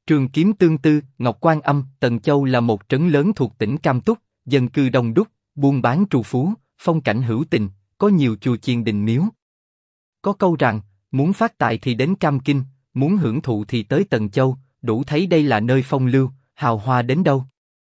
Trường Kiếm Tương Tư, Ngọc Quan Âm, Tần Châu là một trấn lớn thuộc tỉnh Cam Túc, dân cư đông đúc, buôn bán trù phú, phong cảnh hữu tình, có nhiều chùa chiền đình miếu. Có câu rằng, muốn phát tài thì đến Cam Kinh, muốn hưởng thụ thì tới Tần Châu, đủ thấy đây là nơi phong lưu, hào hoa đến đâu.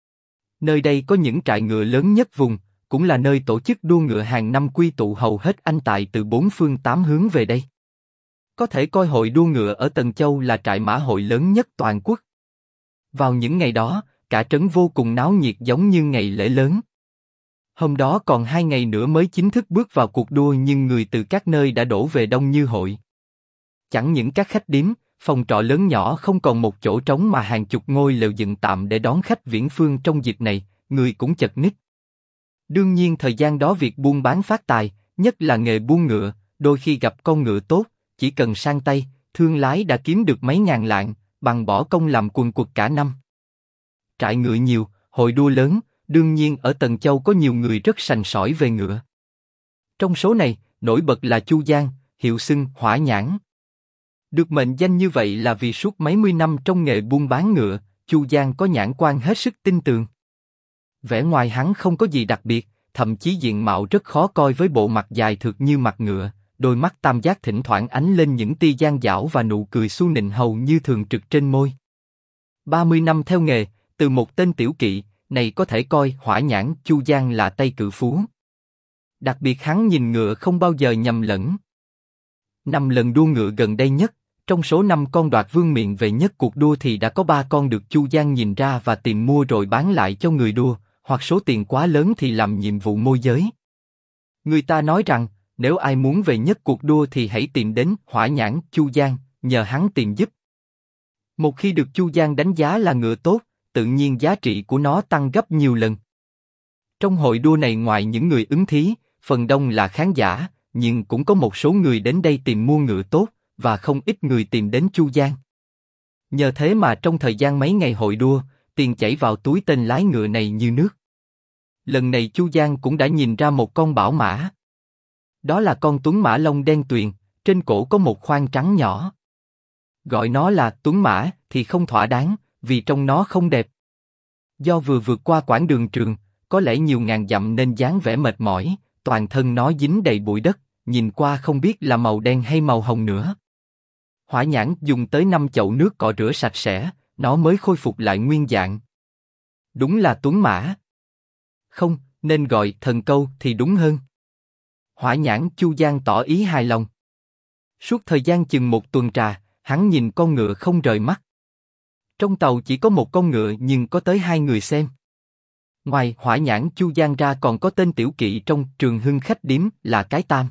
Nơi đây có những trại ngựa lớn nhất vùng, cũng là nơi tổ chức đua ngựa hàng năm quy tụ hầu hết anh tài từ bốn phương tám hướng về đây. Có thể coi hội đua ngựa ở Tần Châu là trại mã hội lớn nhất toàn quốc. Vào những ngày đó, cả trấn vô cùng náo nhiệt giống như ngày lễ lớn. Hôm đó còn 2 ngày nữa mới chính thức bước vào cuộc đua nhưng người từ các nơi đã đổ về đông như hội. Chẳng những các khách điếm, phòng trọ lớn nhỏ không còn một chỗ trống mà hàng chục ngôi lều dựng tạm để đón khách viễn phương trong dịp này, người cũng chật ních. Đương nhiên thời gian đó việc buôn bán phát tài, nhất là nghề buôn ngựa, đôi khi gặp con ngựa tốt, chỉ cần sang tay, thương lái đã kiếm được mấy ngàn lạng, bằng bỏ công làm quần quật cả năm. Trại ngựa nhiều, hội đua lớn, đương nhiên ở Tần Châu có nhiều người rất sành sỏi về ngựa. Trong số này, nổi bật là Chu Giang, hiệu xưng Hỏa Nhãn. Được mệnh danh như vậy là vì suốt mấy mươi năm trong nghề buôn bán ngựa, Chu Giang có nhãn quan hết sức tinh tường. Vẻ ngoài hắn không có gì đặc biệt, thậm chí diện mạo rất khó coi với bộ mặt dài thượt như mặt ngựa, đôi mắt tam giác thỉnh thoảng ánh lên những tia gian dảo và nụ cười xu nịnh hầu như thường trực trên môi. 30 năm theo nghề, từ một tên tiểu kỵ, này có thể coi Hỏa Nhãn Chu Giang là tay cự phú. Đặc biệt hắn nhìn ngựa không bao giờ nhầm lẫn. 5 lần đua ngựa gần đây nhất, trong số 5 con đoạt vương miện về nhất cuộc đua thì đã có 3 con được Chu Giang nhìn ra và tìm mua rồi bán lại cho người đua, hoặc số tiền quá lớn thì làm nhiệm vụ môi giới. Người ta nói rằng, nếu ai muốn về nhất cuộc đua thì hãy tìm đến Hỏa Nhãn Chu Giang, nhờ hắn tìm giúp. Một khi được Chu Giang đánh giá là ngựa tốt, tự nhiên giá trị của nó tăng gấp nhiều lần. Trong hội đua này ngoài những người ứng thí, phần đông là khán giả, nhưng cũng có một số người đến đây tìm mua ngựa tốt, và không ít người tìm đến Chu Giang. Nhờ thế mà trong thời gian mấy ngày hội đua, tiền chảy vào túi tên lái ngựa này như nước. Lần này Chu Giang cũng đã nhìn ra một con bảo mã. Đó là con tuấn mã lông đen tuyền, trên cổ có một khoang trắng nhỏ. Gọi nó là tuấn mã thì không thỏa đáng, vì trông nó không đẹp. Do vừa vượt qua quãng đường trường, có lẽ nhiều ngàn dặm nên dáng vẻ mệt mỏi, toàn thân nó dính đầy bụi đất, nhìn qua không biết là màu đen hay màu hồng nữa. Hỏa Nhãn dùng tới 5 chậu nước cọ rửa sạch sẽ, nó mới khôi phục lại nguyên dạng. Đúng là tuấn mã. Không, nên gọi thần câu thì đúng hơn. Hỏa Nhãn Chu Giang tỏ ý hài lòng. Suốt thời gian chừng 1 tuần trà, hắn nhìn con ngựa không rời mắt. Trong tàu chỉ có một con ngựa nhưng có tới 2 người xem. Ngoài Hỏa Nhãn Chu Giang ra còn có tên tiểu kỵ trong Trường Hưng khách điếm là Cái Tam.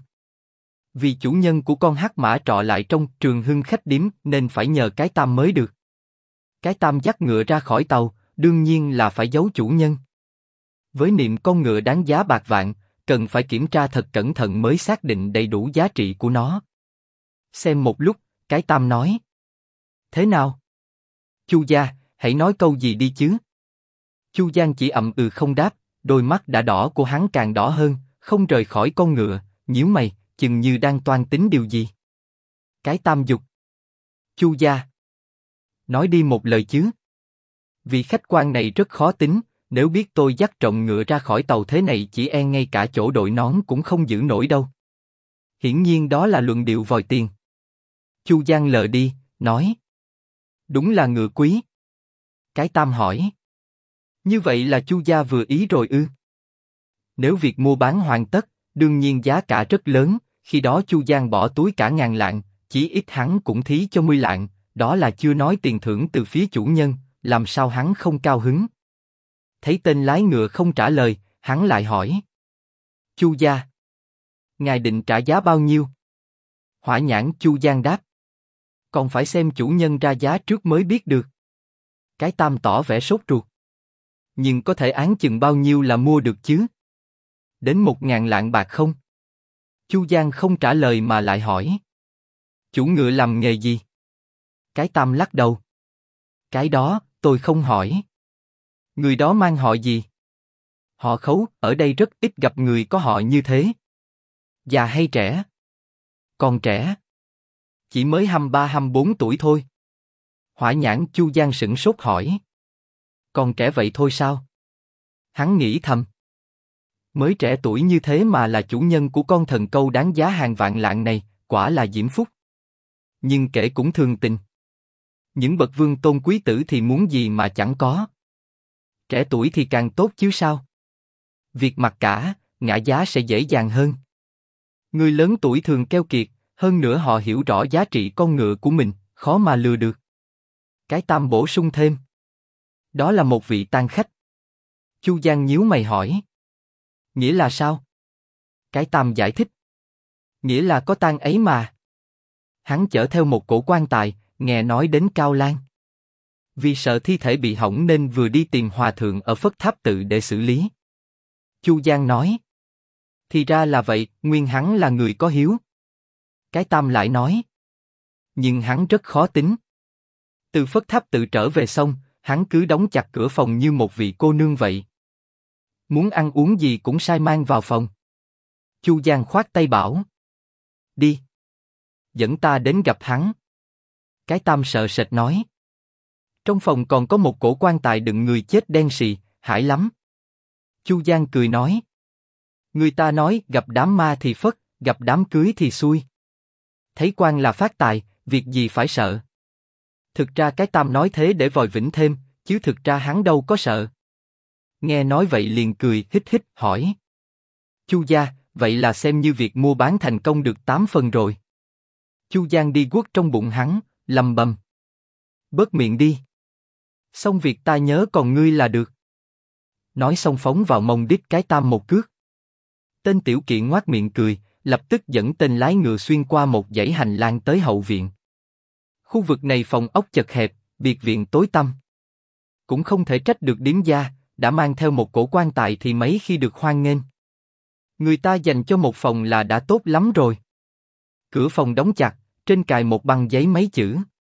Vì chủ nhân của con hắc mã trọ lại trong Trường Hưng khách điếm nên phải nhờ Cái Tam mới được. Cái Tam dắt ngựa ra khỏi tàu, đương nhiên là phải giấu chủ nhân. Với niệm con ngựa đáng giá bạc vạn, cần phải kiểm tra thật cẩn thận mới xác định đầy đủ giá trị của nó. Xem một lúc, Cái Tam nói: Thế nào? Chu gia, hãy nói câu gì đi chứ. Chu Giang chỉ ậm ừ không đáp, đôi mắt đã đỏ của hắn càng đỏ hơn, không rời khỏi con ngựa, nhíu mày, chừng như đang toan tính điều gì. Cái Tam giục: Chu gia, nói đi một lời chứ. Vị khách quan này rất khó tính, nếu biết tôi dắt trộm ngựa ra khỏi tàu thế này chỉ e ngay cả chỗ đội nón cũng không giữ nổi đâu. Hiển nhiên đó là luận điệu vòi tiền. Chu Giang lờ đi, nói: Đúng là ngựa quý. Cái Tam hỏi: Như vậy là Chu gia vừa ý rồi ư? Nếu việc mua bán hoàn tất, đương nhiên giá cả rất lớn, khi đó Chu Giang bỏ túi cả ngàn lạng, chí ít hắn cũng thí cho 10 lạng, đó là chưa nói tiền thưởng từ phía chủ nhân, làm sao hắn không cao hứng. Thấy tên lái ngựa không trả lời, hắn lại hỏi: Chu gia, ngài định trả giá bao nhiêu? Hỏa Nhãn Chu Giang đáp: Còn phải xem chủ nhân ra giá trước mới biết được. Cái Tam tỏ vẻ sốt ruột: Nhưng có thể án chừng bao nhiêu là mua được chứ? Đến 1000 lạng bạc không? Chu Giang không trả lời mà lại hỏi: Chủ ngựa làm nghề gì? Cái Tam lắc đầu: Cái đó, tôi không hỏi. Người đó mang họ gì? Họ Khấu, ở đây rất ít gặp người có họ như thế. Già hay trẻ? Còn trẻ. Chỉ mới 23-24 tuổi thôi. Hỏa nhãn Chu Giang sửng sốt hỏi. Còn trẻ vậy thôi sao? Hắn nghĩ thầm. Mới trẻ tuổi như thế mà là chủ nhân của con thần câu đáng giá hàng vạn lạng này, quả là diễm phúc. Nhưng kể cũng thường tình. Những bậc vương tôn quý tử thì muốn gì mà chẳng có. Trẻ tuổi thì càng tốt chứ sao? Việc mặc cả, ngã giá sẽ dễ dàng hơn. Người lớn tuổi thường keo kiệt, hơn nữa họ hiểu rõ giá trị con ngựa của mình, khó mà lừa được. Cái Tam bổ sung thêm. Đó là một vị tang khách. Chu Giang nhíu mày hỏi. Nghĩa là sao? Cái Tam giải thích. Nghĩa là có tang ấy mà. Hắn chở theo một cổ quan tài, nghe nói đến Cao Lan. Vì sợ thi thể bị hỏng nên vừa đi tìm hòa thượng ở Phất Tháp tự để xử lý. Chu Giang nói. Thì ra là vậy, nguyên hắn là người có hiếu. Cái Tam lại nói. Nhưng hắn rất khó tính. Từ Phất Tháp tự trở về xong, hắn cứ đóng chặt cửa phòng như một vị cô nương vậy. Muốn ăn uống gì cũng sai mang vào phòng. Chu Giang khoát tay bảo. Đi. Dẫn ta đến gặp hắn. Cái Tam sợ sệt nói. Trong phòng còn có một cổ quan tài đựng người chết đen sì, hãi lắm. Chu Giang cười nói. Người ta nói gặp đám ma thì phất, gặp đám cưới thì xui. Thấy quan là phát tài, việc gì phải sợ. Thực ra cái Tam nói thế để vòi vĩnh thêm, chứ thực ra hắn đâu có sợ. Nghe nói vậy liền cười hít hít hỏi. Chu gia, vậy là xem như việc mua bán thành công được 8 phần rồi. Chu Giang đi guốc trong bụng hắn, lầm bầm. Bớt miệng đi. Xong việc ta nhớ còn ngươi là được. Nói xong phóng vào mông đít cái Tam một cước. Tên tiểu kỵ ngoác miệng cười, lập tức dẫn tên lái ngựa xuyên qua một dãy hành lang tới hậu viện. Khu vực này phòng ốc chật hẹp, biệt viện tối tăm. Cũng không thể trách được điếm gia, đã mang theo một cổ quan tài thì mấy khi được hoan nghênh. Người ta dành cho một phòng là đã tốt lắm rồi. Cửa phòng đóng chặt, trên cài một băng giấy mấy chữ.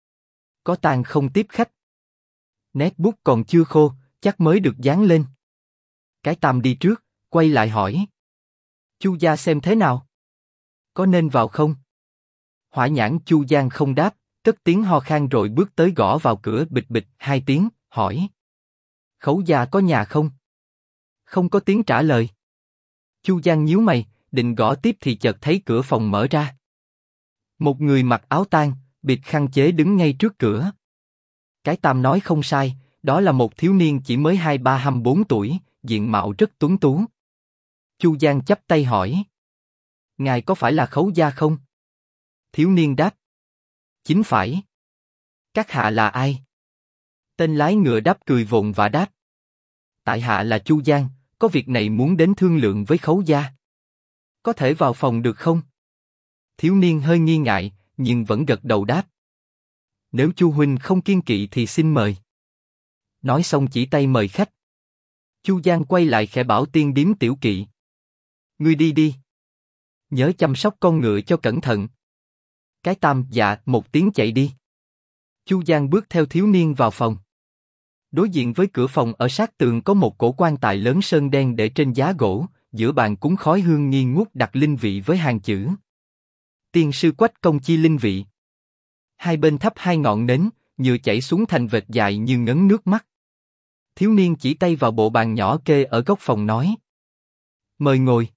Có tang không tiếp khách. Nét bút còn chưa khô, chắc mới được dán lên. Cái Tam đi trước, quay lại hỏi. Chu gia xem thế nào? Có nên vào không? Hỏa nhãn Chu Giang không đáp, cất tiếng ho khan rồi bước tới gõ vào cửa bịch bịch 2 tiếng, hỏi. Khấu gia có nhà không? Không có tiếng trả lời. Chu Giang nhíu mày, định gõ tiếp thì chợt thấy cửa phòng mở ra. Một người mặc áo tang, bịt khăn chế đứng ngay trước cửa. Cái Tam nói không sai, đó là một thiếu niên chỉ mới 23-24 tuổi, diện mạo rất tuấn tú. Chu Giang chắp tay hỏi. Ngài có phải là Khấu gia không? Thiếu niên đáp. Chính phải. Các hạ là ai? Tên lái ngựa đáp cười vội và đáp. Tại hạ là Chu Giang, có việc này muốn đến thương lượng với Khấu gia. Có thể vào phòng được không? Thiếu niên hơi nghi ngại, nhưng vẫn gật đầu đáp. Nếu Chu huynh không kiêng kỵ thì xin mời. Nói xong chỉ tay mời khách. Chu Giang quay lại khẽ bảo tiên điếm tiểu kỵ. Ngươi đi đi. Nhớ chăm sóc con ngựa cho cẩn thận. Cái Tam dạ một tiếng chạy đi. Chu Giang bước theo thiếu niên vào phòng. Đối diện với cửa phòng ở sát tường có một cổ quan tài lớn sơn đen để trên giá gỗ, giữa bàn cúng khói hương nghi ngút đặt linh vị với hàng chữ. Tiên sư Quách công chi linh vị. Hai bên thắp 2 ngọn nến, nhựa chảy xuống thành vệt dài như ngấn nước mắt. Thiếu niên chỉ tay vào bộ bàn nhỏ kê ở góc phòng nói. Mời ngồi.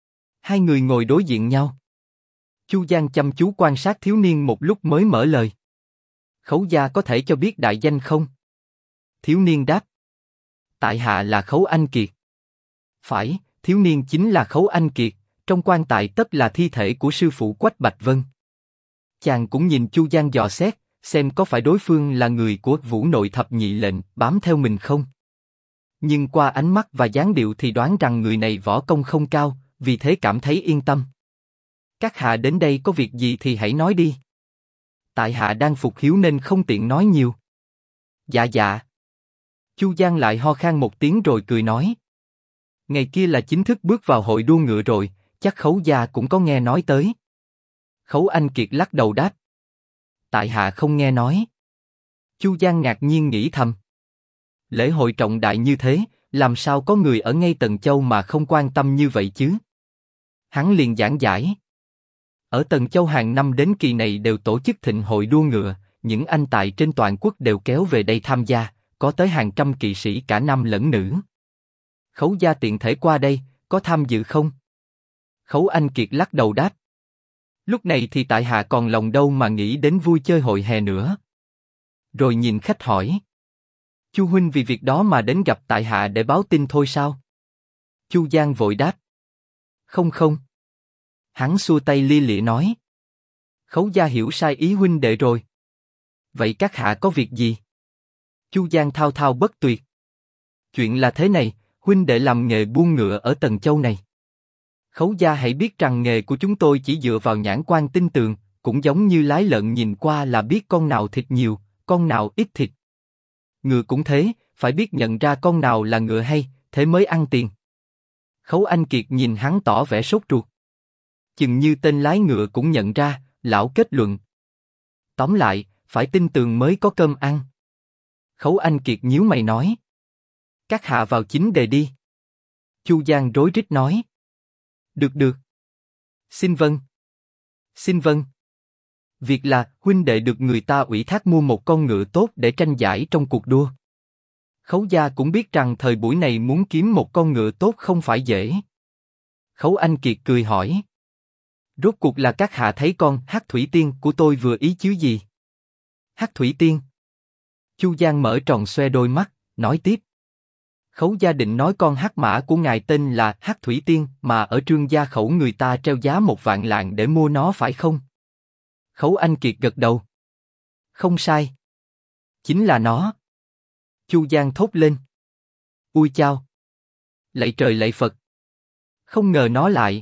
2 người ngồi đối diện nhau. Chu Giang chăm chú quan sát thiếu niên một lúc mới mở lời. Khấu gia có thể cho biết đại danh không? Thiếu niên đáp. Tại hạ là Khấu Anh Kiệt. Phải, thiếu niên chính là Khấu Anh Kiệt, trong quan tài tất là thi thể của sư phụ Quách Bạch Vân. Chàng cũng nhìn Chu Giang dò xét, xem có phải đối phương là người của Vũ Nội Thập Nhị Lệnh bám theo mình không. Nhưng qua ánh mắt và dáng điệu thì đoán rằng người này võ công không cao, vì thế cảm thấy yên tâm. Các hạ đến đây có việc gì thì hãy nói đi. Tại hạ đang phục hiếu nên không tiện nói nhiều. Dạ dạ. Chu Giang lại ho khan một tiếng rồi cười nói. Ngày kia là chính thức bước vào hội đua ngựa rồi, chắc Khấu gia cũng có nghe nói tới. Khấu Anh Kiệt lắc đầu đáp. Tại hạ không nghe nói. Chu Giang ngạc nhiên nghĩ thầm. Lễ hội trọng đại như thế, làm sao có người ở ngay Tần Châu mà không quan tâm như vậy chứ? Hắn liền giảng giải. Ở Tần Châu hàng năm đến kỳ này đều tổ chức thịnh hội đua ngựa, những anh tài trên toàn quốc đều kéo về đây tham gia, có tới hàng trăm kỵ sĩ cả nam lẫn nữ. Khấu gia tiện thể qua đây, có tham dự không? Khấu Anh Kiệt lắc đầu đáp. Lúc này thì tại hạ còn lòng đâu mà nghĩ đến vui chơi hội hè nữa. Rồi nhìn khách hỏi. Chu huynh vì việc đó mà đến gặp tại hạ để báo tin thôi sao? Chu Giang vội đáp. Không không. Hắn xua tay lia lịa nói. Khấu gia hiểu sai ý huynh đệ rồi. Vậy các hạ có việc gì? Chu Giang thao thao bất tuyệt. Chuyện là thế này, huynh đệ làm nghề buôn ngựa ở Tần Châu này. Khấu gia hãy biết rằng nghề của chúng tôi chỉ dựa vào nhãn quan tinh tường, cũng giống như lái lợn nhìn qua là biết con nào thịt nhiều, con nào ít thịt. Ngựa cũng thế, phải biết nhận ra con nào là ngựa hay, thế mới ăn tiền. Khấu Anh Kiệt nhìn hắn tỏ vẻ sốt ruột. Chừng như tên lái ngựa cũng nhận ra, lão kết luận. Tóm lại, phải tin tường mới có cơm ăn. Khấu Anh Kiệt nhíu mày nói. Các hạ vào chính đề đi. Chu Giang rối rít nói. Được được. Xin vâng. Xin vâng. Việc là huynh đệ được người ta ủy thác mua một con ngựa tốt để tranh giải trong cuộc đua. Khấu gia cũng biết rằng thời buổi này muốn kiếm một con ngựa tốt không phải dễ. Khấu Anh Kiệt cười hỏi. Rốt cuộc là các hạ thấy con Hắc Thủy Tiên của tôi vừa ý chứ gì? Hắc Thủy Tiên. Chu Giang mở tròn xoe đôi mắt, nói tiếp. Khấu gia định nói con hắc mã của ngài tên là Hắc Thủy Tiên mà ở Trương gia khẩu người ta treo giá 1.000.000 để mua nó phải không? Khấu Anh Kiệt gật đầu. Không sai. Chính là nó. Chu Giang thốt lên. Ui chao. Lạy trời lạy Phật. Không ngờ nó lại.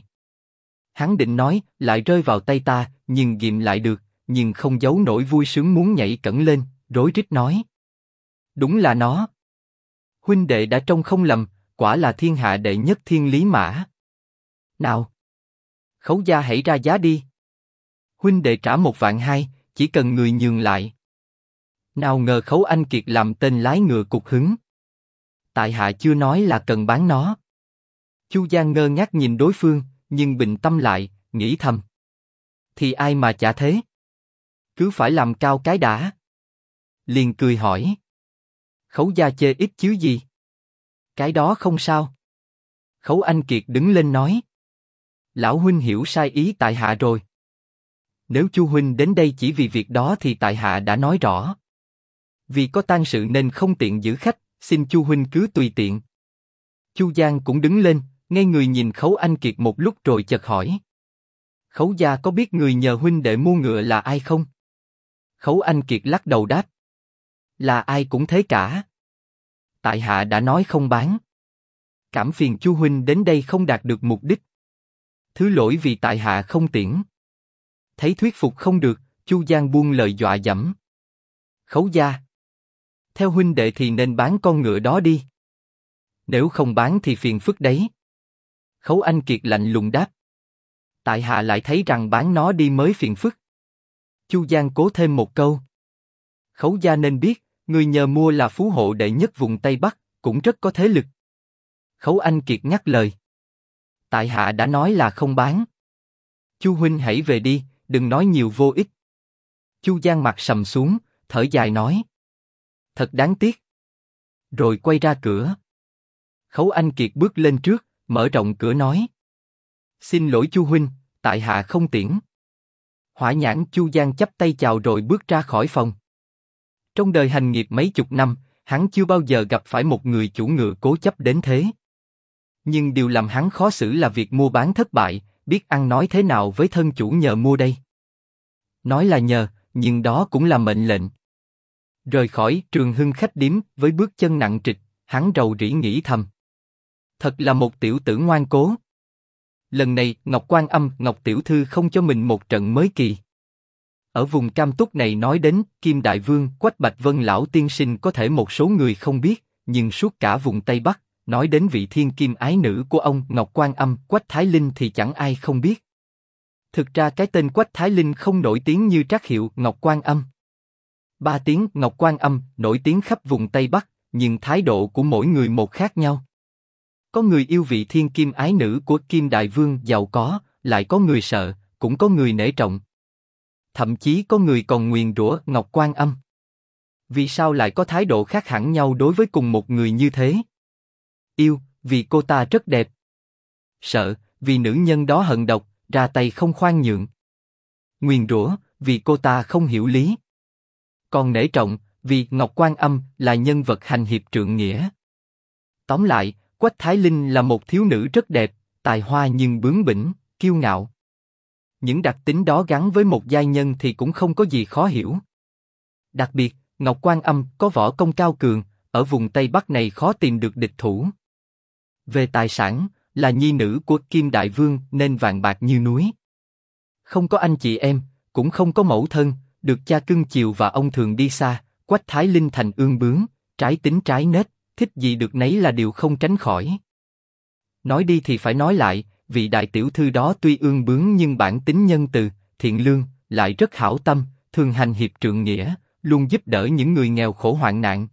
Hắn định nói lại rơi vào tay ta, nhưng ghìm lại được, nhưng không giấu nổi vui sướng muốn nhảy cẫng lên, rối rít nói. Đúng là nó. Huynh đệ đã trông không lầm, quả là thiên hạ đệ nhất thiên lý mã. Nào. Khấu gia hãy ra giá đi. Huynh đệ trả 1.200.000, chỉ cần người nhường lại. Nào ngờ Khấu Anh Kiệt làm tên lái ngựa cục hứng. Tại hạ chưa nói là cần bán nó. Chu Giang ngơ ngác nhìn đối phương, nhưng bình tâm lại, nghĩ thầm. Thì ai mà chả thế? Cứ phải làm cao cái đã. Liền cười hỏi. Khấu gia chê ít chứ gì? Cái đó không sao. Khấu Anh Kiệt đứng lên nói. Lão huynh hiểu sai ý tại hạ rồi. Nếu Chu huynh đến đây chỉ vì việc đó thì tại hạ đã nói rõ. Vì có tang sự nên không tiện giữ khách, xin Chu huynh cứ tùy tiện. Chu Giang cũng đứng lên, ngây người nhìn Khấu Anh Kiệt một lúc rồi chợt hỏi. Khấu gia có biết người nhờ huynh đệ mua ngựa là ai không? Khấu Anh Kiệt lắc đầu đáp. Là ai cũng thế cả. Tại hạ đã nói không bán. Cảm phiền Chu huynh đến đây không đạt được mục đích. Thứ lỗi vì tại hạ không tiễn. Thấy thuyết phục không được, Chu Giang buông lời dọa dẫm. Khấu gia. Theo huynh đệ thì nên bán con ngựa đó đi. Nếu không bán thì phiền phức đấy. Khấu Anh Kiệt lạnh lùng đáp. Tại hạ lại thấy rằng bán nó đi mới phiền phức. Chu Giang cố thêm một câu. Khấu gia nên biết, người nhờ mua là phú hộ đệ nhất vùng Tây Bắc, cũng rất có thế lực. Khấu Anh Kiệt ngắt lời. Tại hạ đã nói là không bán. Chu huynh hãy về đi, đừng nói nhiều vô ích. Chu Giang mặt sầm xuống, thở dài nói. Thật đáng tiếc. Rồi quay ra cửa. Khấu Anh Kiệt bước lên trước, mở rộng cửa nói. Xin lỗi Chu huynh, tại hạ không tiễn. Hỏa nhãn Chu Giang chắp tay chào rồi bước ra khỏi phòng. Trong đời hành nghiệp mấy chục năm, hắn chưa bao giờ gặp phải một người chủ ngựa cố chấp đến thế. Nhưng điều làm hắn khó xử là việc mua bán thất bại, biết ăn nói thế nào với thân chủ nhờ mua đây. Nói là nhờ, nhưng đó cũng là mệnh lệnh. Rời khỏi Trường Hưng khách điếm với bước chân nặng trịch, hắn rầu rĩ nghĩ thầm. Thật là một tiểu tử ngoan cố. Lần này Ngọc Quan Âm, Ngọc tiểu thư không cho mình một trận mới kỳ. Ở vùng Cam Túc này nói đến Kim Đại Vương, Quách Bạch Vân lão tiên sinh có thể một số người không biết, nhưng suốt cả vùng Tây Bắc, nói đến vị thiên kim ái nữ của ông Ngọc Quan Âm, Quách Thái Linh thì chẳng ai không biết. Thực ra cái tên Quách Thái Linh không nổi tiếng như trác hiệu Ngọc Quan Âm. 3 tiếng Ngọc Quan Âm nổi tiếng khắp vùng Tây Bắc, nhưng thái độ của mỗi người một khác nhau. Có người yêu vị thiên kim ái nữ của Kim Đại Vương giàu có, lại có người sợ, cũng có người nể trọng. thậm chí có người còn nguyền rủa Ngọc Quan Âm. Vì sao lại có thái độ khác hẳn nhau đối với cùng một người như thế? Yêu, vì cô ta rất đẹp. Sợ, vì nữ nhân đó hận độc, ra tay không khoan nhượng. Nguyền rủa, vì cô ta không hiểu lý. Còn nể trọng, vì Ngọc Quan Âm là nhân vật hành hiệp trượng nghĩa. Tóm lại, Quách Thái Linh là một thiếu nữ rất đẹp, tài hoa nhưng bướng bỉnh, kiêu ngạo. Những đặc tính đó gắn với một giai nhân thì cũng không có gì khó hiểu. Đặc biệt, Ngọc Quan Âm có võ công cao cường, ở vùng Tây Bắc này khó tìm được địch thủ. Về tài sản, là nhi nữ của Kim Đại Vương nên vàng bạc như núi. Không có anh chị em, cũng không có mẫu thân, được cha cưng chiều và ông thường đi xa, Quách Thái Linh thành ương bướng, trái tính trái nết, thích gì được nấy là điều không tránh khỏi. Nói đi thì phải nói lại, vị đại tiểu thư đó tuy ương bướng nhưng bản tính nhân từ, thiện lương, lại rất hảo tâm, thường hành hiệp trượng nghĩa, luôn giúp đỡ những người nghèo khổ hoạn nạn.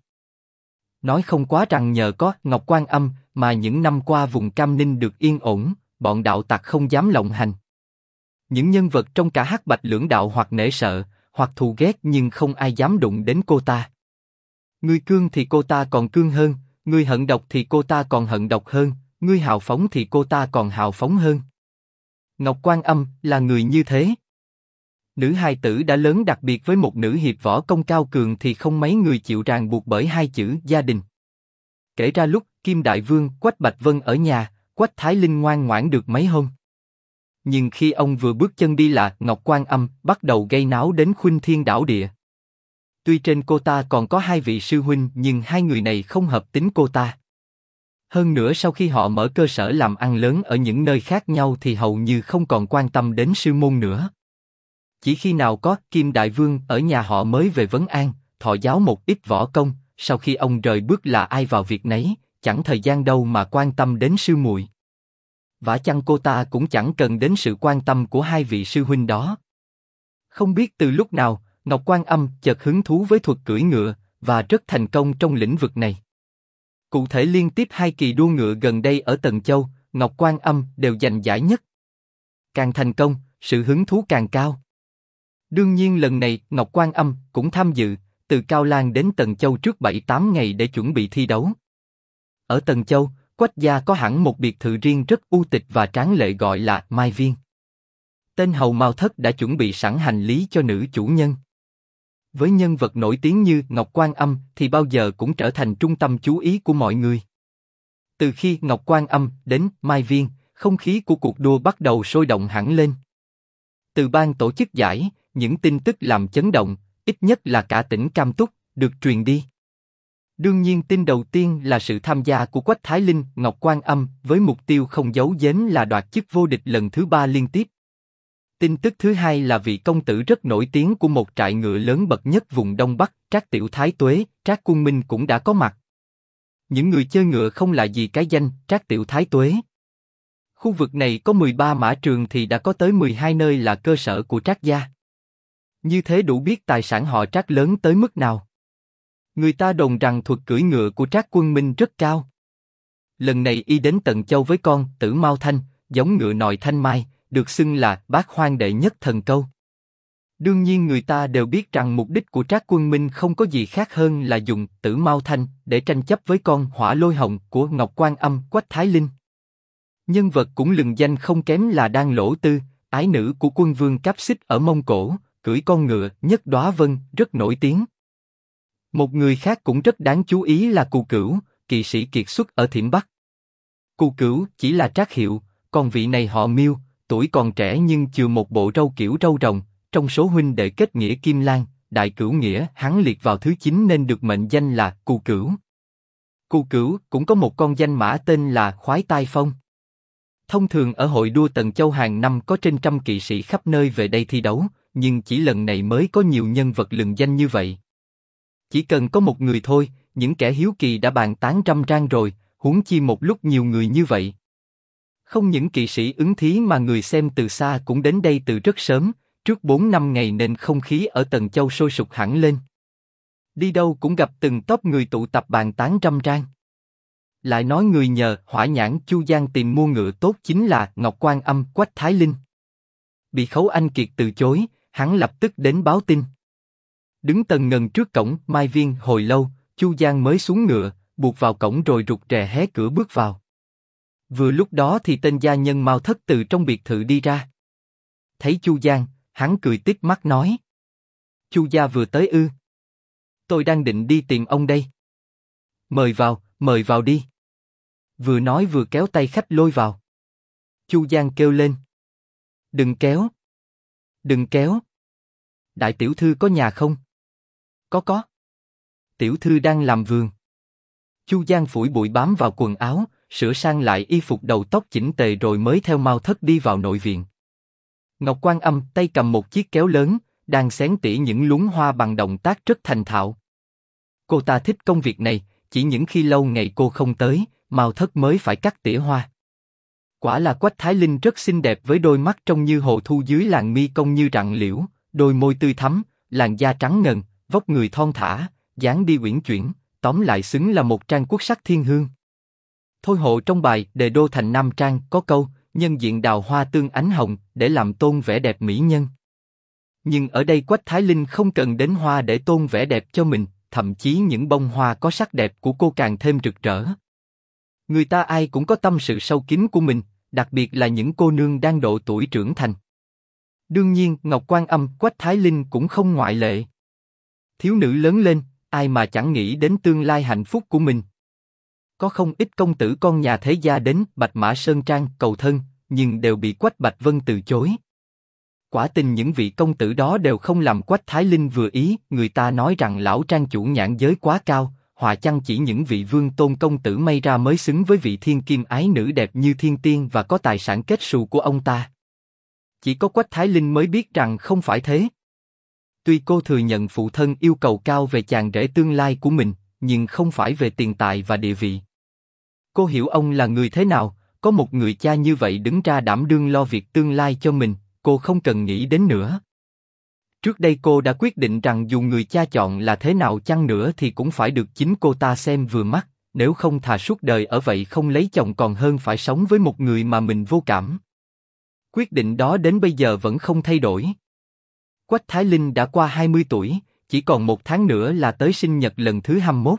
Nói không quá rằng nhờ có Ngọc Quan Âm mà những năm qua vùng Cam Ninh được yên ổn, bọn đạo tặc không dám lộng hành. Những nhân vật trong cả Hắc Bạch lưỡng đạo hoặc nể sợ, hoặc thù ghét nhưng không ai dám đụng đến cô ta. Ngươi cương thì cô ta còn cương hơn, ngươi hận độc thì cô ta còn hận độc hơn, ngươi hào phóng thì cô ta còn hào phóng hơn. Ngọc Quan Âm là người như thế. Nữ hài tử đã lớn, đặc biệt với một nữ hiệp võ công cao cường thì không mấy người chịu ràng buộc bởi hai chữ gia đình. Kể ra lúc Kim Đại Vương Quách Bạch Vân ở nhà, Quách Thái Linh ngoan ngoãn được mấy hôm. Nhưng khi ông vừa bước chân đi là Ngọc Quan Âm bắt đầu gây náo đến khuynh thiên đảo địa. Tuy trên cô ta còn có hai vị sư huynh nhưng hai người này không hợp tính cô ta. Hơn nữa sau khi họ mở cơ sở làm ăn lớn ở những nơi khác nhau thì hầu như không còn quan tâm đến sư môn nữa. Chỉ khi nào có Kim Đại Vương ở nhà họ mới về vấn an, thọ giáo một ít võ công, sau khi ông rời bước là ai vào việc nấy, chẳng thời gian đâu mà quan tâm đến sư muội. Vả chăng cô ta cũng chẳng cần đến sự quan tâm của hai vị sư huynh đó. Không biết từ lúc nào, Ngọc Quan Âm chợt hứng thú với thuật cưỡi ngựa, và rất thành công trong lĩnh vực này. Cụ thể liên tiếp 2 kỳ đua ngựa gần đây ở Tần Châu, Ngọc Quan Âm đều giành giải nhất. Càng thành công, sự hứng thú càng cao. Đương nhiên lần này Ngọc Quan Âm cũng tham dự, từ Cao Lan đến Tần Châu trước 7-8 ngày để chuẩn bị thi đấu. Ở Tần Châu, Quách gia có hẳn một biệt thự riêng rất u tịch và tráng lệ gọi là Mai Viên. Tên hầu Mao Thất đã chuẩn bị sẵn hành lý cho nữ chủ nhân. Với nhân vật nổi tiếng như Ngọc Quan Âm thì bao giờ cũng trở thành trung tâm chú ý của mọi người. Từ khi Ngọc Quan Âm đến Mai Viên, không khí của cuộc đua bắt đầu sôi động hẳn lên. Từ ban tổ chức giải, những tin tức làm chấn động, ít nhất là cả tỉnh Cam Túc, được truyền đi. Đương nhiên tin đầu tiên là sự tham gia của Quách Thái Linh, Ngọc Quan Âm với mục tiêu không giấu giếm là đoạt chức vô địch lần thứ 3 liên tiếp. Tin tức thứ hai là vị công tử rất nổi tiếng của một trại ngựa lớn bậc nhất vùng Đông Bắc, Trác Tiểu Thái Tuế, Trác Quân Minh cũng đã có mặt. Những người chơi ngựa không lạ gì cái danh Trác Tiểu Thái Tuế. Khu vực này có 13 mã trường thì đã có tới 12 nơi là cơ sở của Trác gia. Như thế đủ biết tài sản họ Trác lớn tới mức nào. Người ta đồn rằng thuật cưỡi ngựa của Trác Quân Minh rất cao. Lần này y đến Tần Châu với con Tử Mao Thanh, giống ngựa nòi Thanh Mai, được xưng là bát hoang đệ nhất thần câu. Đương nhiên người ta đều biết rằng mục đích của Trác Quân Minh không có gì khác hơn là dùng Tử Mao Thanh để tranh chấp với con Hỏa Lôi Hồng của Ngọc Quan Âm Quách Thái Linh. Nhân vật cũng lừng danh không kém là Đan Lỗ Tư, ái nữ của quân vương Cáp Xích ở Mông Cổ, cưỡi con ngựa Nhất Đóa Vân, rất nổi tiếng. Một người khác cũng rất đáng chú ý là Cù Cửu, kỵ sĩ kiệt xuất ở Thiểm Bắc. Cù Cửu chỉ là trác hiệu, còn vị này họ Miêu, tuổi còn trẻ nhưng chừa một bộ râu kiểu râu rồng, trong số huynh đệ kết nghĩa Kim Lan, đại cửu nghĩa hắn liệt vào thứ 9 nên được mệnh danh là Cù Cửu. Cù Cửu cũng có một con danh mã tên là Khoái Tai Phong. Thông thường ở hội đua Tần Châu hàng năm có trên trăm kỵ sĩ khắp nơi về đây thi đấu, nhưng chỉ lần này mới có nhiều nhân vật lừng danh như vậy. Chỉ cần có một người thôi, những kẻ hiếu kỳ đã bàn tán râm ran rồi, huống chi một lúc nhiều người như vậy. Không những kỵ sĩ ứng thí mà người xem từ xa cũng đến đây từ rất sớm, trước 4-5 ngày nên không khí ở Tần Châu sôi sục hẳn lên. Đi đâu cũng gặp từng tốp người tụ tập bàn tán râm ran. Lại nói người nhờ Hỏa Nhãn Chu Giang tìm mua ngựa tốt chính là Ngọc Quan Âm Quách Thái Linh. Bị Khấu Anh Kiệt từ chối, hắn lập tức đến báo tin. Đứng tần ngần trước cổng Mai Viên hồi lâu, Chu Giang mới xuống ngựa, buộc vào cổng rồi rụt rè hé cửa bước vào. Vừa lúc đó thì tên gia nhân Mao Thất từ trong biệt thự đi ra. Thấy Chu Giang, hắn cười tít mắt nói: Chu gia vừa tới ư? Tôi đang định đi tìm ông đây. Mời vào đi. Vừa nói vừa kéo tay khách lôi vào. Chu Giang kêu lên: Đừng kéo. Đừng kéo. Đại tiểu thư có nhà không? Có. Tiểu thư đang làm vườn. Chu Giang phủi bụi bám vào quần áo, sửa sang lại y phục đầu tóc chỉnh tề rồi mới theo Mao Thất đi vào nội viện. Ngọc Quan Âm tay cầm một chiếc kéo lớn, đang xén tỉa những luống hoa bằng động tác rất thành thạo. Cô ta thích công việc này, chỉ những khi lâu ngày cô không tới, Mao Thất mới phải cắt tỉa hoa. Quả là Quách Thái Linh rất xinh đẹp với đôi mắt trông như hồ thu dưới làn mi cong như rặng liễu, đôi môi tươi thắm, làn da trắng ngần, vóc người thon thả, dáng đi uyển chuyển, tóm lại xứng là một trang quốc sắc thiên hương. Thôi hộ trong bài Đề Đô Thành Nam Trang có câu: nhân diện đào hoa tương ánh hồng, để làm tôn vẻ đẹp mỹ nhân. Nhưng ở đây Quách Thái Linh không cần đến hoa để tôn vẻ đẹp cho mình, thậm chí những bông hoa có sắc đẹp của cô càng thêm rực rỡ. Người ta ai cũng có tâm sự sâu kín của mình, đặc biệt là những cô nương đang độ tuổi trưởng thành. Đương nhiên, Ngọc Quan Âm, Quách Thái Linh cũng không ngoại lệ. Thiếu nữ lớn lên, ai mà chẳng nghĩ đến tương lai hạnh phúc của mình. Có không ít công tử con nhà thế gia đến Bạch Mã Sơn Trang cầu thân, nhưng đều bị Quách Bạch Vân từ chối. Quả tình những vị công tử đó đều không làm Quách Thái Linh vừa ý, người ta nói rằng lão trang chủ nhãn giới quá cao, họa chăng chỉ những vị vương tôn công tử may ra mới xứng với vị thiên kim ái nữ đẹp như thiên tiên và có tài sản kết xù của ông ta. Chỉ có Quách Thái Linh mới biết rằng không phải thế. Tuy cô thừa nhận phụ thân yêu cầu cao về chàng rể tương lai của mình, nhưng không phải về tiền tài và địa vị. Cô hiểu ông là người thế nào, có một người cha như vậy đứng ra đảm đương lo việc tương lai cho mình, cô không cần nghĩ đến nữa. Trước đây cô đã quyết định rằng dù người cha chọn là thế nào chăng nữa thì cũng phải được chính cô ta xem vừa mắt, nếu không thà suốt đời ở vậy không lấy chồng còn hơn phải sống với một người mà mình vô cảm. Quyết định đó đến bây giờ vẫn không thay đổi. Quách Thái Linh đã qua 20 tuổi, chỉ còn 1 tháng nữa là tới sinh nhật lần thứ 21.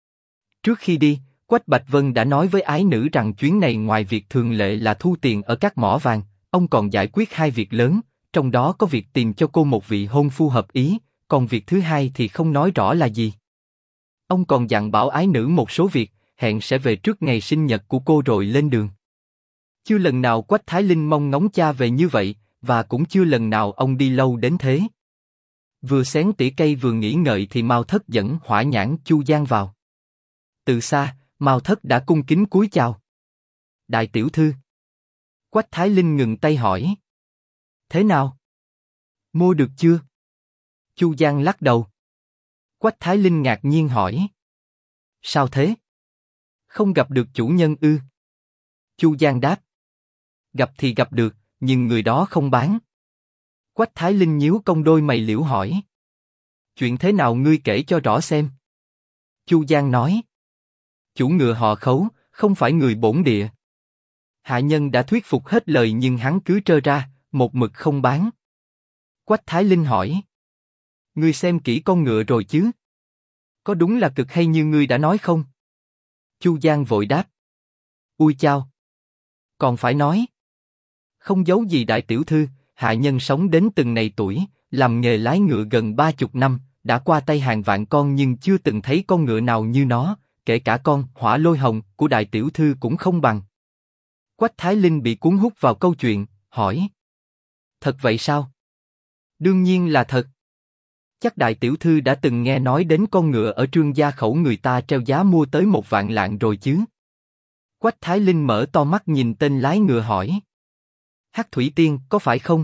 Trước khi đi, Quách Bạch Vân đã nói với ái nữ rằng chuyến này ngoài việc thường lệ là thu tiền ở các mỏ vàng, ông còn giải quyết 2 việc lớn, trong đó có việc tìm cho cô một vị hôn phu hợp ý, còn việc thứ hai thì không nói rõ là gì. Ông còn dặn bảo ái nữ một số việc, hẹn sẽ về trước ngày sinh nhật của cô rồi lên đường. Chưa lần nào Quách Thái Linh mong ngóng cha về như vậy, và cũng chưa lần nào ông đi lâu đến thế. Vừa xén tỉa cây vừa nghĩ ngợi thì Mao Thất dẫn Hỏa Nhãn Chu Giang vào. Từ xa, Mao Thất đã cung kính cúi chào. Đại tiểu thư. Quách Thái Linh ngừng tay hỏi. Thế nào? Mua được chưa? Chu Giang lắc đầu. Quách Thái Linh ngạc nhiên hỏi. Sao thế? Không gặp được chủ nhân ư? Chu Giang đáp. Gặp thì gặp được, nhưng người đó không bán. Quách Thái Linh nhíu cong đôi mày liễu hỏi. Chuyện thế nào ngươi kể cho rõ xem. Chu Giang nói. Chủ ngựa họ Khấu, không phải người bổn địa. Hạ nhân đã thuyết phục hết lời nhưng hắn cứ trơ ra, một mực không bán. Quách Thái Linh hỏi. Ngươi xem kỹ con ngựa rồi chứ? Có đúng là cực hay như ngươi đã nói không? Chu Giang vội đáp. Ui chao! Còn phải nói. Không giấu gì đại tiểu thư, hạ nhân sống đến từng này tuổi, làm nghề lái ngựa gần 30 năm, đã qua tay hàng vạn con nhưng chưa từng thấy con ngựa nào như nó, kể cả con Hỏa Lôi Hồng của đại tiểu thư cũng không bằng. Quách Thái Linh bị cuốn hút vào câu chuyện, hỏi. Thật vậy sao? Đương nhiên là thật. Chắc đại tiểu thư đã từng nghe nói đến con ngựa ở Trương Gia Khẩu người ta treo giá mua tới 1 vạn lạng rồi chứ? Quách Thái Linh mở to mắt nhìn tên lái ngựa hỏi. Hắc Thủy Tiên có phải không?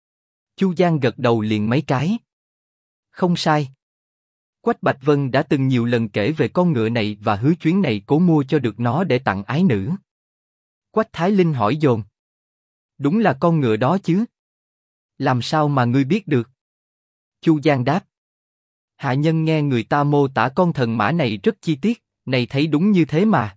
Chu Giang gật đầu liền mấy cái. Không sai. Quách Bạch Vân đã từng nhiều lần kể về con ngựa này và hứa chuyến này cố mua cho được nó để tặng ái nữ. Quách Thái Linh hỏi dồn. Đúng là con ngựa đó chứ? Làm sao mà ngươi biết được? Chu Giang đáp. Hạ nhân nghe người ta mô tả con thần mã này rất chi tiết, này thấy đúng như thế mà.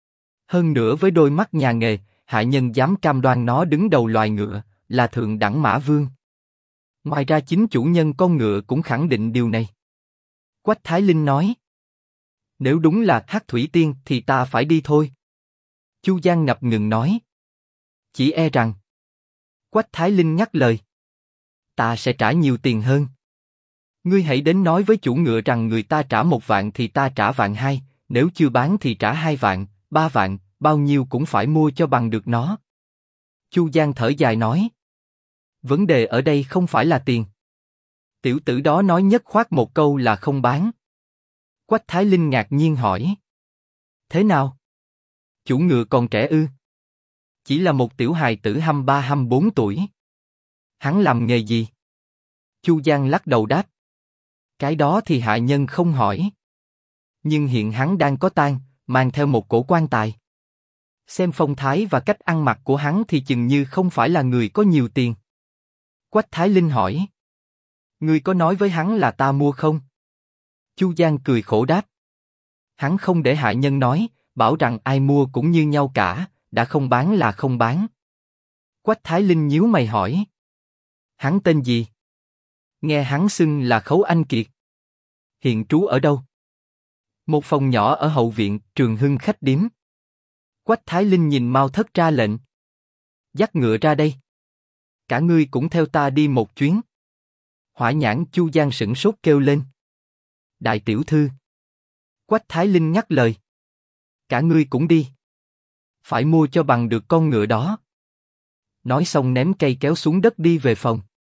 Hơn nữa với đôi mắt nhà nghề, hạ nhân dám cam đoan nó đứng đầu loài ngựa, là thượng đẳng mã vương. Ngoài ra chính chủ nhân con ngựa cũng khẳng định điều này. Quách Thái Linh nói. Nếu đúng là Hắc Thủy Tiên thì ta phải đi thôi. Chu Giang ngập ngừng nói. Chỉ e rằng. Quách Thái Linh nhắc lời. Ta sẽ trả nhiều tiền hơn. Ngươi hãy đến nói với chủ ngựa rằng người ta trả 1 vạn thì ta trả 1,2 vạn, nếu chưa bán thì trả 2 vạn, 3 vạn, bao nhiêu cũng phải mua cho bằng được nó. Chu Giang thở dài nói. Vấn đề ở đây không phải là tiền. Tiểu tử đó nói nhất khoát một câu là không bán. Quách Thái Linh ngạc nhiên hỏi. Thế nào? Chủ ngựa còn trẻ ư? Chỉ là một tiểu hài tử 23-24 tuổi. Hắn làm nghề gì? Chu Giang lắc đầu đáp. Cái đó thì hạ nhân không hỏi. Nhưng hiện hắn đang có tang, mang theo một cổ quan tài. Xem phong thái và cách ăn mặc của hắn thì chừng như không phải là người có nhiều tiền. Quách Thái Linh hỏi. Ngươi có nói với hắn là ta mua không? Chu Giang cười khổ đáp. Hắn không để hạ nhân nói, bảo rằng ai mua cũng như nhau cả, đã không bán là không bán. Quách Thái Linh nhíu mày hỏi. Hắn tên gì? Nghe hắn xưng là Khấu Anh Kiệt. Hiện trú ở đâu? Một phòng nhỏ ở hậu viện, Trường Hưng khách điếm. Quách Thái Linh nhìn Mao Thất ra lệnh. Dắt ngựa ra đây. Cả ngươi cũng theo ta đi một chuyến. Hỏa nhãn Chu Giang sửng sốt kêu lên. Đại tiểu thư. Quách Thái Linh nhắc lời. Cả ngươi cũng đi. Phải mua cho bằng được con ngựa đó. Nói xong ném cây kéo xuống đất đi về phòng.